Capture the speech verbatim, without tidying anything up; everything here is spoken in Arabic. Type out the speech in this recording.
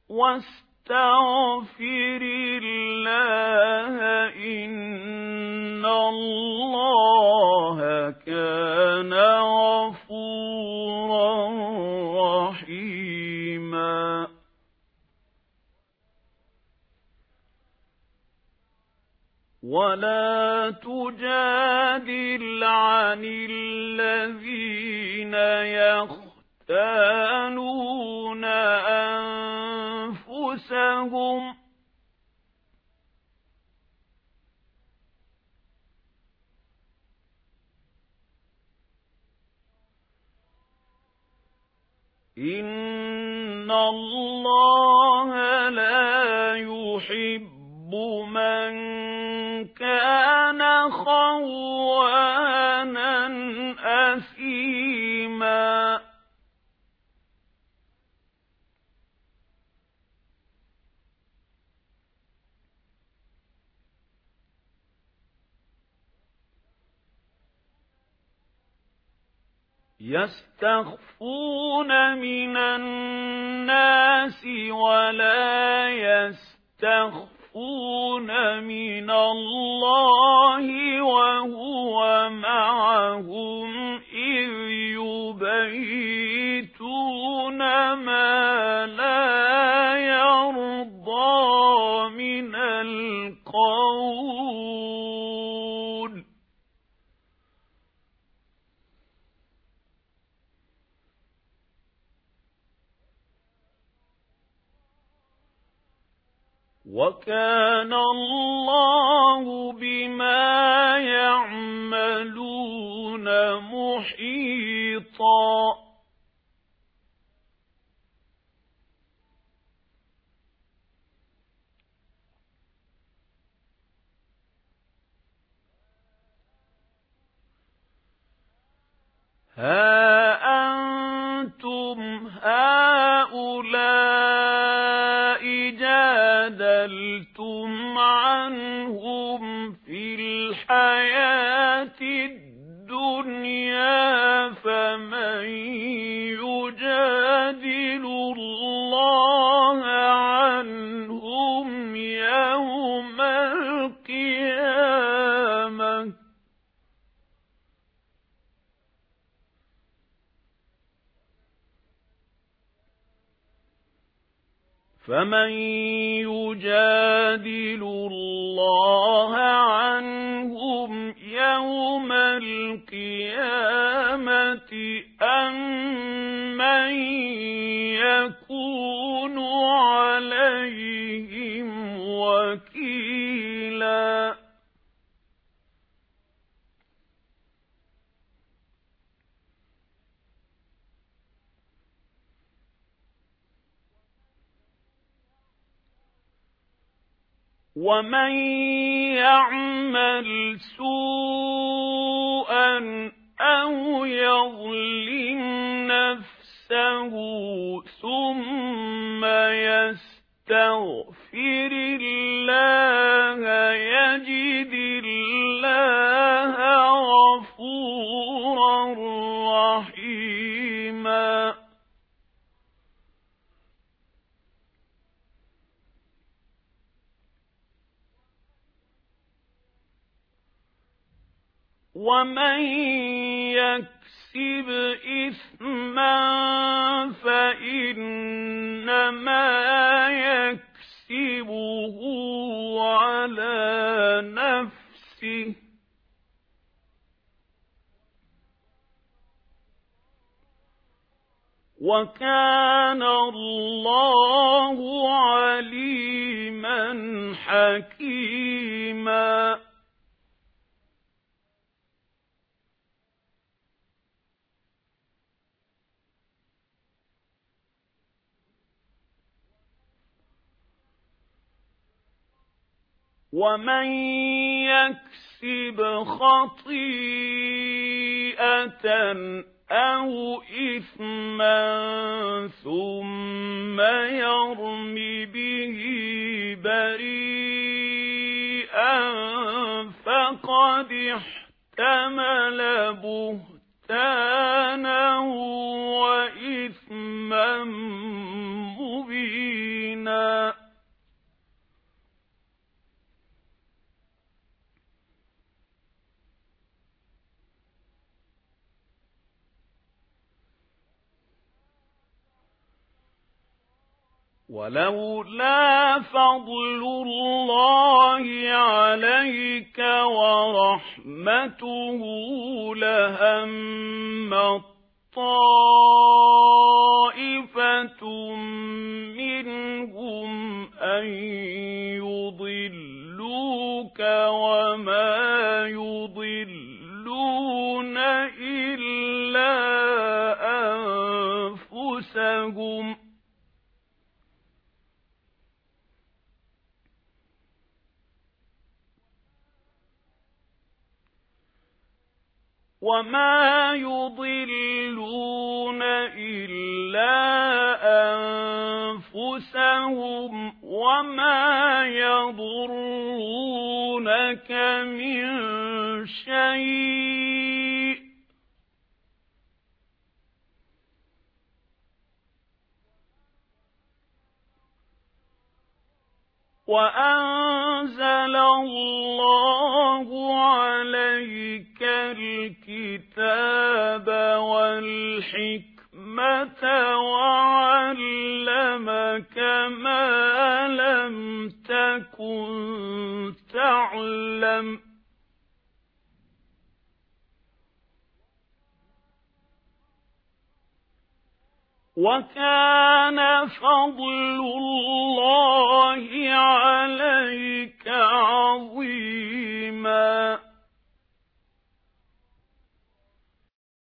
واستغفر الله إن الله كان غفورا رحيما. ولا تجادل عن الذين يختانون أنفسهم إن الله لا يحب من كان خوانا أثيما. يستخفون من الناس ولا يستخفون من الله وهو معهم إذ يبيتون ما لا يرضى من القول. وكان الله بما يعملون محيطا. ها أنتم هؤلاء جادلتم عنهم في الحياة الدنيا فمن يجادل الله عنهم يوم القيامة فمن يجادل الله عنهم يوم القيامة أم من يكون عليهم وكيلا. ومن يعمل سوءا أو يظلم نفسه ثم يستغفر الله يجد الله غفورا رحيما. ومن يكسب إثما فإنما يكسبه على نفسه وكان الله عليما حكيما. ومن يكسب خطيئة أو إثما ثم يرم به بريئا فقد احتمل بهتانا وإثما مبينا. ولولا فضل الله عليك ورحمته لهم طائفة منهم أن يضلوك وما يضلون إلا أنفسهم وما يضلون إلا أنفسهم وما يضرونك من شيء وأنزل الله عليك الكتاب والحكمة وعلمك ما لم تكن تعلم وكان فضل الله عليك عظيما